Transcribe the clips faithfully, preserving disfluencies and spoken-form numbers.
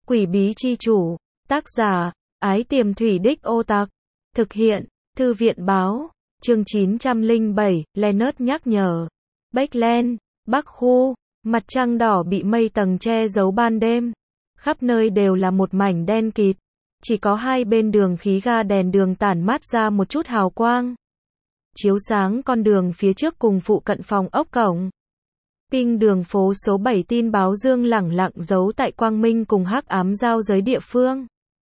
Quỷ bí chi chủ, tác giả, Ái Tiềm Thủy Đích Ô Tặc, thực hiện, Thư viện báo, chương chín trăm lẻ bảy, Leonard nhắc nhở. Backland, Bắc khu, mặt trăng đỏ bị mây tầng che giấu ban đêm. Khắp nơi đều là một mảnh đen kịt. Chỉ có hai bên đường khí ga đèn đường tản mát ra một chút hào quang, chiếu sáng con đường phía trước cùng phụ cận phòng ốc cổng. Ping đường phố số bảy tin báo dương lẳng lặng giấu tại quang minh cùng hắc ám giao giới địa phương.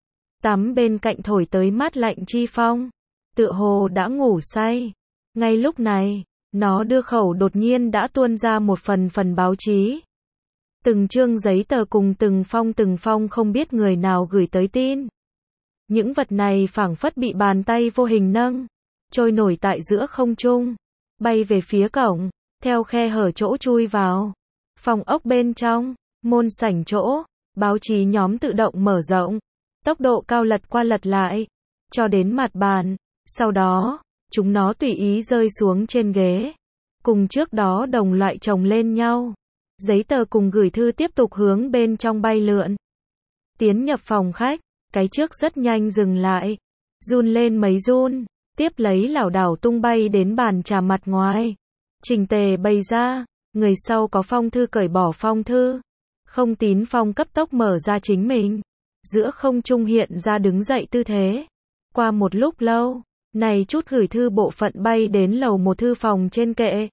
Tắm bên cạnh thổi tới mát lạnh chi phong, tựa hồ đã ngủ say. Ngay lúc này, nó đưa khẩu đột nhiên đã tuôn ra một phần phần báo chí. Từng chương giấy tờ cùng từng phong từng phong không biết người nào gửi tới tin. Những vật này phảng phất bị bàn tay vô hình nâng, trôi nổi tại giữa không trung, bay về phía cổng, theo khe hở chỗ chui vào. Phòng ốc bên trong, môn sảnh chỗ, báo chí nhóm tự động mở rộng, tốc độ cao lật qua lật lại, cho đến mặt bàn, sau đó, chúng nó tùy ý rơi xuống trên ghế, cùng trước đó đồng loại chồng lên nhau. Giấy tờ cùng gửi thư tiếp tục hướng bên trong bay lượn. Tiến nhập phòng khách, cái trước rất nhanh dừng lại, run lên mấy run, tiếp lấy lảo đảo tung bay đến bàn trà mặt ngoài. Chỉnh tề bày ra, người sau có phong thư cởi bỏ phong thư. Không tín phong cấp tốc mở ra chính mình. Giữa không trung hiện ra đứng dậy tư thế. Qua một lúc lâu, này chút gửi thư bộ phận bay đến lầu một thư phòng trên kệ.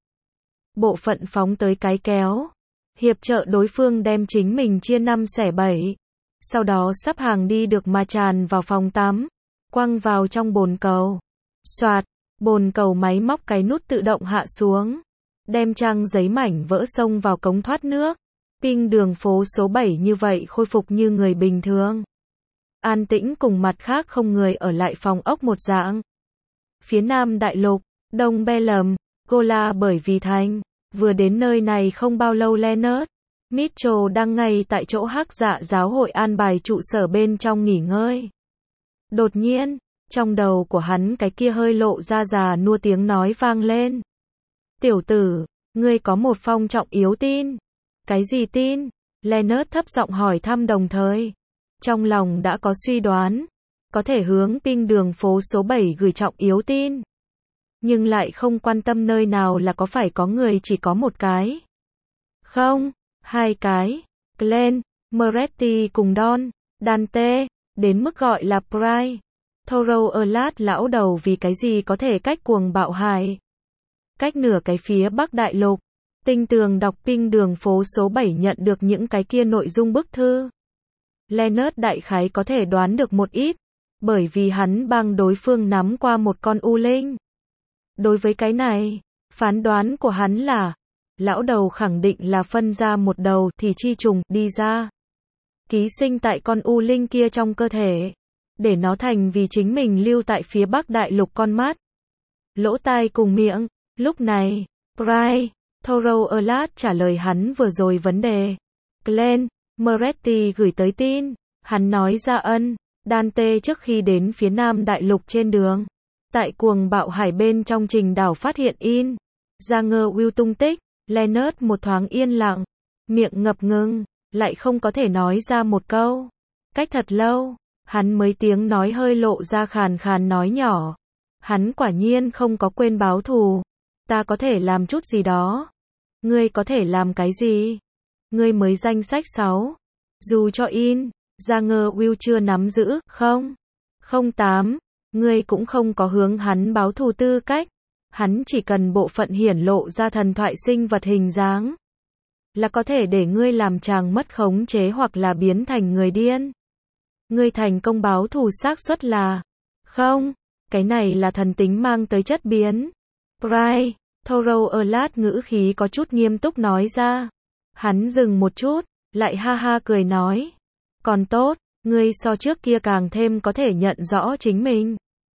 Bộ phận phóng tới cái kéo. Hiệp trợ đối phương đem chính mình chia năm xẻ bảy. Sau đó sắp hàng đi được mà tràn vào phòng tắm. Quăng vào trong bồn cầu. Soạt, bồn cầu máy móc cái nút tự động hạ xuống. Đem trang giấy mảnh vỡ xông vào cống thoát nước. Ping đường phố số bảy như vậy khôi phục như người bình thường. An tĩnh cùng mặt khác không người ở lại phòng ốc một dạng. Phía Nam Đại Lục, Đông Belem, Gola bởi vì thành, vừa đến nơi này không bao lâu Leonard Mitchell đang ngay tại chỗ hắc dạ giáo hội an bài trụ sở bên trong nghỉ ngơi. Đột nhiên, trong đầu của hắn cái kia hơi lộ ra già nua tiếng nói vang lên. Tiểu tử, ngươi có một phong trọng yếu tin. Cái gì tin? Leonard thấp giọng hỏi thăm đồng thời. Trong lòng đã có suy đoán. Có thể hướng ping đường phố số bảy gửi trọng yếu tin. Nhưng lại không quan tâm nơi nào là có phải có người chỉ có một cái. Không, hai cái. Glenn, Moretti cùng Don, Dante, đến mức gọi là Pride. Thorough Erlat lão đầu vì cái gì có thể cách cuồng bạo hại. Cách nửa cái phía Bắc Đại Lục. Tinh tường đọc ping đường phố số bảy nhận được những cái kia nội dung bức thư. Leonard đại khái có thể đoán được một ít. Bởi vì hắn bang đối phương nắm qua một con u linh. Đối với cái này, phán đoán của hắn là, lão đầu khẳng định là phân ra một đầu thì chi trùng đi ra. Ký sinh tại con u linh kia trong cơ thể. Để nó thành vì chính mình lưu tại phía Bắc Đại Lục con mắt, lỗ tai cùng miệng. Lúc này, Pride, Thorough Erlat trả lời hắn vừa rồi vấn đề. Glenn, Moretti gửi tới tin. Hắn nói ra ân, Dante trước khi đến phía Nam Đại Lục trên đường. Tại cuồng bạo hải bên trong trình đảo phát hiện in. Ra ngơ Will tung tích. Leonard một thoáng yên lặng. Miệng ngập ngừng, lại không có thể nói ra một câu. Cách thật lâu, hắn mới tiếng nói hơi lộ ra khàn khàn nói nhỏ. Hắn quả nhiên không có quên báo thù. Ta có thể làm chút gì đó. Ngươi có thể làm cái gì? Ngươi mới danh sách sáu. Dù cho in, ra ngơ Will chưa nắm giữ, không? Không tám. Ngươi cũng không có hướng hắn báo thù tư cách. Hắn chỉ cần bộ phận hiển lộ ra thần thoại sinh vật hình dáng. Là có thể để ngươi làm chàng mất khống chế hoặc là biến thành người điên. Ngươi thành công báo thù xác suất là không. Cái này là thần tính mang tới chất biến. Pride, Thorough Erlat ngữ khí có chút nghiêm túc nói ra. Hắn dừng một chút, lại ha ha cười nói. Còn tốt, ngươi so trước kia càng thêm có thể nhận rõ chính mình.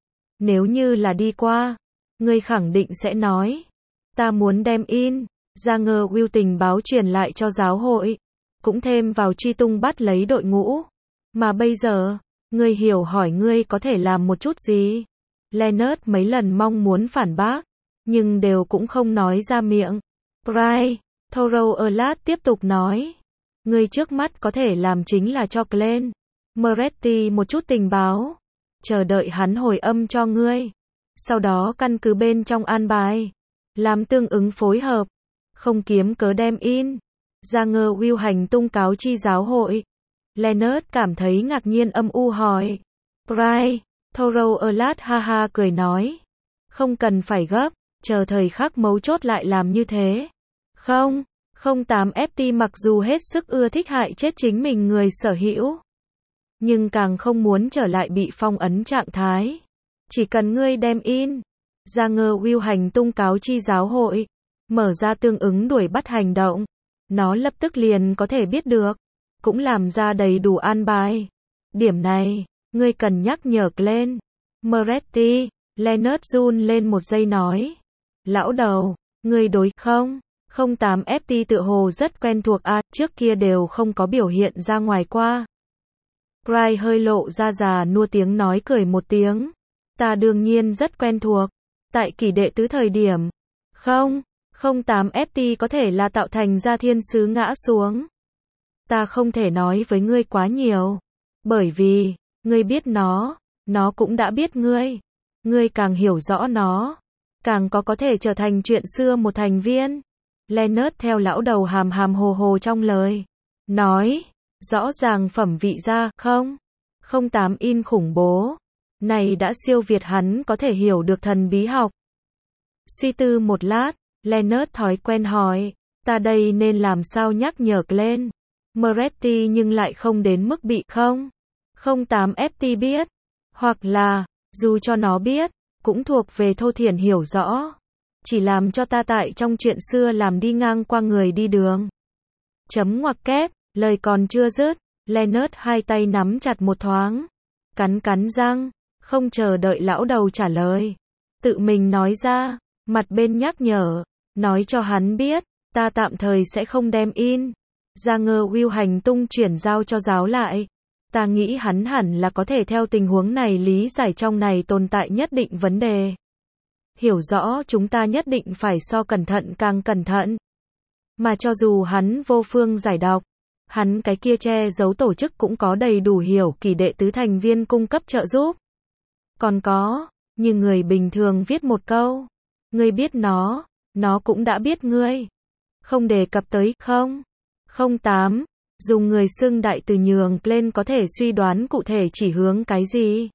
Nếu như là đi qua, ngươi khẳng định sẽ nói. Ta muốn đem in, ra ngơ Will tình báo truyền lại cho giáo hội. Cũng thêm vào truy tung bắt lấy đội ngũ. Mà bây giờ, ngươi hiểu hỏi ngươi có thể làm một chút gì. Leonard mấy lần mong muốn phản bác, nhưng đều cũng không nói ra miệng. Pride, Thorough Erlat tiếp tục nói. Ngươi trước mắt có thể làm chính là cho Glenn Moretti một chút tình báo, chờ đợi hắn hồi âm cho ngươi. Sau đó căn cứ bên trong an bài, làm tương ứng phối hợp, không kiếm cớ đem in ra ngơ Will hành tung cáo chi giáo hội. Leonard cảm thấy ngạc nhiên âm u hỏi. Bry, Thorough Alert ha ha cười nói. Không cần phải gấp, chờ thời khắc mấu chốt lại làm như thế. Không, không tám F T mặc dù hết sức ưa thích hại chết chính mình người sở hữu, nhưng càng không muốn trở lại bị phong ấn trạng thái. Chỉ cần ngươi đem in ra ngơ Will hành tung cáo chi giáo hội, mở ra tương ứng đuổi bắt hành động, nó lập tức liền có thể biết được, cũng làm ra đầy đủ an bài. Điểm này, ngươi cần nhắc nhở Glenn Moretti. Leonard run lên một giây nói. Lão đầu, ngươi đối không? không tám F T tự hồ rất quen thuộc a, à, trước kia đều không có biểu hiện ra ngoài qua. Bry hơi lộ ra già nua tiếng nói cười một tiếng. Ta đương nhiên rất quen thuộc. Tại kỷ đệ tứ thời điểm. Không, không tám F T có thể là tạo thành ra thiên sứ ngã xuống. Ta không thể nói với ngươi quá nhiều. Bởi vì, ngươi biết nó, nó cũng đã biết ngươi. Ngươi càng hiểu rõ nó, càng có có thể trở thành chuyện xưa một thành viên. Leonard theo lão đầu hàm hàm hồ hồ trong lời. Nói, rõ ràng phẩm vị ra, không? không tám in khủng bố. Này đã siêu việt hắn có thể hiểu được thần bí học. Suy tư một lát, Leonard thói quen hỏi, ta đây nên làm sao nhắc nhở Glenn Moretti nhưng lại không đến mức bị không? không tám F T biết. Hoặc là, dù cho nó biết, cũng thuộc về thô thiển hiểu rõ. Chỉ làm cho ta tại trong chuyện xưa làm đi ngang qua người đi đường. Chấm ngoặc kép, lời còn chưa dứt, Leonard hai tay nắm chặt một thoáng. Cắn cắn răng, không chờ đợi lão đầu trả lời. Tự mình nói ra, mặt bên nhắc nhở, nói cho hắn biết, ta tạm thời sẽ không đem in ra ngơ Will hành tung chuyển giao cho giáo lại. Ta nghĩ hắn hẳn là có thể theo tình huống này lý giải trong này tồn tại nhất định vấn đề. Hiểu rõ chúng ta nhất định phải so cẩn thận càng cẩn thận. Mà cho dù hắn vô phương giải đọc, hắn cái kia che giấu tổ chức cũng có đầy đủ hiểu kỳ đệ tứ thành viên cung cấp trợ giúp. Còn có, như người bình thường viết một câu, ngươi biết nó, nó cũng đã biết ngươi. Không đề cập tới, không? không tám. Dùng người xưng đại từ nhường lên có thể suy đoán cụ thể chỉ hướng cái gì.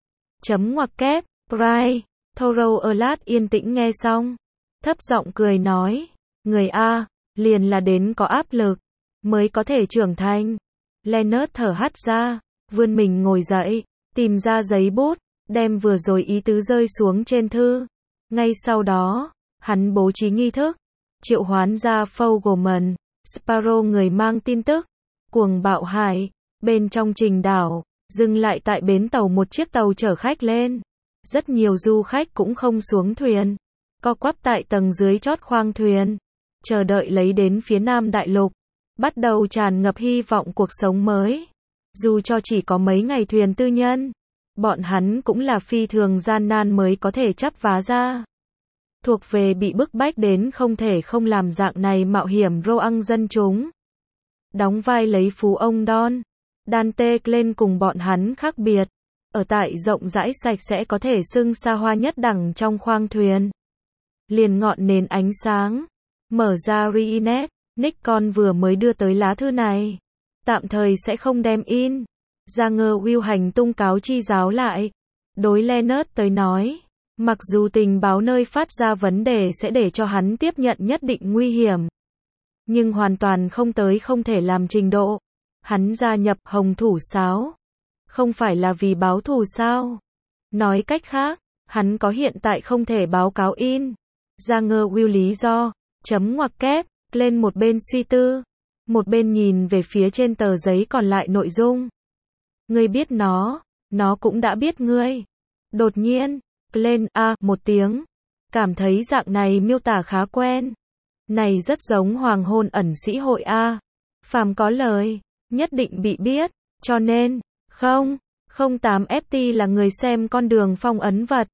Chấm ngoặc kép, Bry, Thorough Alert yên tĩnh nghe xong. Thấp giọng cười nói, người A, liền là đến có áp lực, mới có thể trưởng thành. Leonard thở hắt ra, vươn mình ngồi dậy, tìm ra giấy bút, đem vừa rồi ý tứ rơi xuống trên thư. Ngay sau đó, hắn bố trí nghi thức, triệu hoán ra Fogelman, Sparrow người mang tin tức. Cuồng bạo hải, bên trong trình đảo, dừng lại tại bến tàu một chiếc tàu chở khách lên. Rất nhiều du khách cũng không xuống thuyền, co quắp tại tầng dưới chót khoang thuyền, chờ đợi lấy đến phía Nam Đại Lục, bắt đầu tràn ngập hy vọng cuộc sống mới. Dù cho chỉ có mấy ngày thuyền tư nhân, bọn hắn cũng là phi thường gian nan mới có thể chắp vá ra. Thuộc về bị bức bách đến không thể không làm dạng này mạo hiểm Roang dân chúng. Đóng vai lấy phú ông Don Dante lên cùng bọn hắn khác biệt, ở tại rộng rãi sạch sẽ có thể xưng xa hoa nhất đẳng trong khoang thuyền. Liền ngọn nến ánh sáng, mở ra Rinet, Nikon vừa mới đưa tới lá thư này. Tạm thời sẽ không đem in ra ngơ Will hành tung cáo chi giáo lại. Đối Leonard tới nói, mặc dù tình báo nơi phát ra vấn đề sẽ để cho hắn tiếp nhận nhất định nguy hiểm, nhưng hoàn toàn không tới không thể làm trình độ. Hắn gia nhập Hồng Thủ Sáo, không phải là vì báo thù sao? Nói cách khác, hắn có hiện tại không thể báo cáo in ra ngơ Will lý do. Chấm ngoặc kép, lên một bên suy tư, một bên nhìn về phía trên tờ giấy còn lại nội dung. Ngươi biết nó, nó cũng đã biết ngươi. Đột nhiên, lên a một tiếng, cảm thấy dạng này miêu tả khá quen. Này rất giống hoàng hôn ẩn sĩ hội a. Phàm có lời, nhất định bị biết, cho nên, không, không tám F T là người xem con đường phong ấn vật.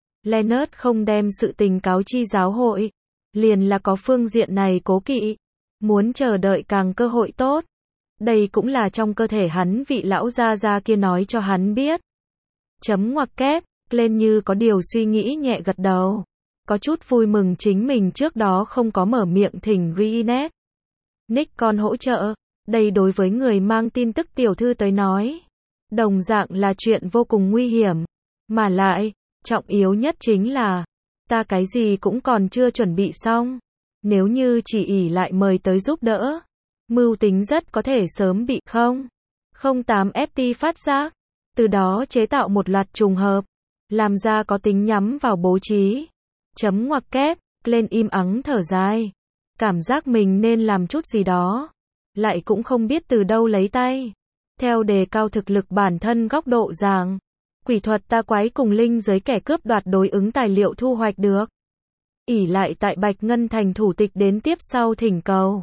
Leonard không đem sự tình cáo chi giáo hội, liền là có phương diện này cố kỵ. muốn chờ đợi càng cơ hội tốt. Đây cũng là trong cơ thể hắn vị lão gia gia kia nói cho hắn biết. Chấm ngoặc kép, Glenn như có điều suy nghĩ nhẹ gật đầu. Có chút vui mừng chính mình trước đó không có mở miệng thỉnh Reenet. Nick còn hỗ trợ. Đây đối với người mang tin tức tiểu thư tới nói. Đồng dạng là chuyện vô cùng nguy hiểm. Mà lại, trọng yếu nhất chính là, ta cái gì cũng còn chưa chuẩn bị xong. Nếu như chỉ ỷ lại mời tới giúp đỡ, mưu tính rất có thể sớm bị không. không tám F T phát giác. Từ đó chế tạo một loạt trùng hợp. Làm ra có tính nhắm vào bố trí. Chấm ngoặc kép, Glenn im ắng thở dài. Cảm giác mình nên làm chút gì đó. Lại cũng không biết từ đâu lấy tay. Theo đề cao thực lực bản thân góc độ rằng, quỷ thuật ta quái cùng linh giới kẻ cướp đoạt đối ứng tài liệu thu hoạch được. ỷ lại tại Bạch Ngân Thành thủ tịch đến tiếp sau thỉnh cầu.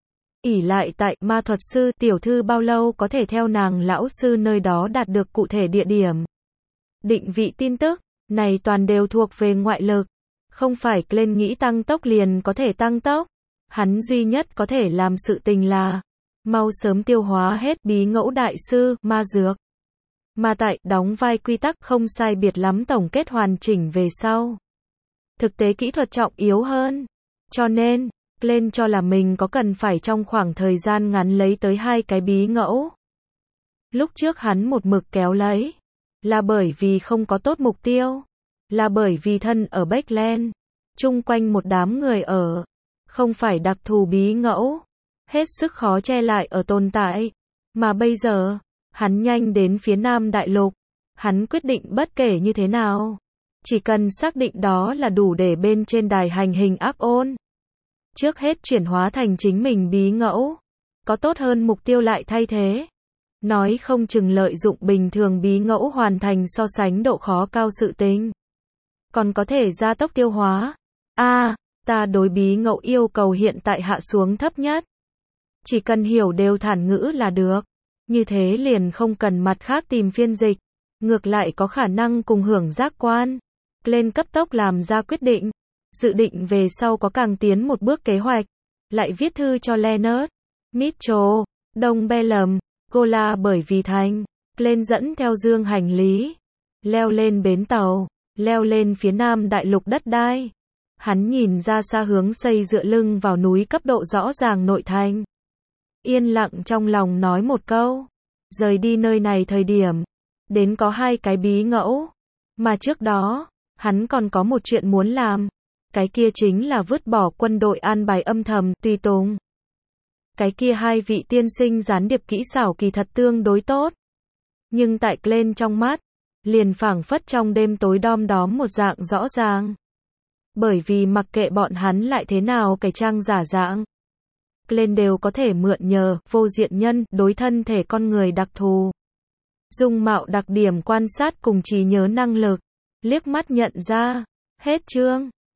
ỷ lại tại ma thuật sư tiểu thư bao lâu có thể theo nàng lão sư nơi đó đạt được cụ thể địa điểm. Định vị tin tức, này toàn đều thuộc về ngoại lực. Không phải Glenn nghĩ tăng tốc liền có thể tăng tốc. Hắn duy nhất có thể làm sự tình là mau sớm tiêu hóa hết bí ngẫu đại sư, ma dược. Mà tại, đóng vai quy tắc không sai biệt lắm tổng kết hoàn chỉnh về sau. Thực tế kỹ thuật trọng yếu hơn. Cho nên, Glenn cho là mình có cần phải trong khoảng thời gian ngắn lấy tới hai cái bí ngẫu. Lúc trước hắn một mực kéo lấy. Là bởi vì không có tốt mục tiêu. Là bởi vì thân ở Backland. Chung quanh một đám người ở. Không phải đặc thù bí ngẫu. Hết sức khó che lại ở tồn tại. Mà bây giờ, hắn nhanh đến phía Nam Đại Lục. Hắn quyết định bất kể như thế nào. Chỉ cần xác định đó là đủ để bên trên đài hành hình ác ôn. Trước hết chuyển hóa thành chính mình bí ngẫu. Có tốt hơn mục tiêu lại thay thế. Nói không chừng lợi dụng bình thường bí ngẫu hoàn thành so sánh độ khó cao sự tình. Còn có thể gia tốc tiêu hóa. A, à, ta đối bí ngẫu yêu cầu hiện tại hạ xuống thấp nhất. Chỉ cần hiểu đều thản ngữ là được. Như thế liền không cần mặt khác tìm phiên dịch. Ngược lại có khả năng cùng hưởng giác quan. Glenn cấp tốc làm ra quyết định. Dự định về sau có càng tiến một bước kế hoạch. Lại viết thư cho Leonard, Mitchell, Đông Bellum, Gola bởi vì thành. Glenn dẫn theo dương hành lý. Leo lên bến tàu. Leo lên phía Nam Đại Lục đất đai. Hắn nhìn ra xa hướng xây dựa lưng vào núi cấp độ rõ ràng nội thành. Yên lặng trong lòng nói một câu. Rời đi nơi này thời điểm. Đến có hai cái bí ngẫu. Mà trước đó, hắn còn có một chuyện muốn làm. Cái kia chính là vứt bỏ quân đội an bài âm thầm, tùy tùng. Cái kia hai vị tiên sinh gián điệp kỹ xảo kỳ thật tương đối tốt. Nhưng tại Glenn trong mắt, liền phảng phất trong đêm tối đom đóm một dạng rõ ràng. Bởi vì mặc kệ bọn hắn lại thế nào cái trang giả dạng. Glenn đều có thể mượn nhờ, vô diện nhân, đối thân thể con người đặc thù. Dung mạo đặc điểm quan sát cùng trí nhớ năng lực. Liếc mắt nhận ra. Hết chương.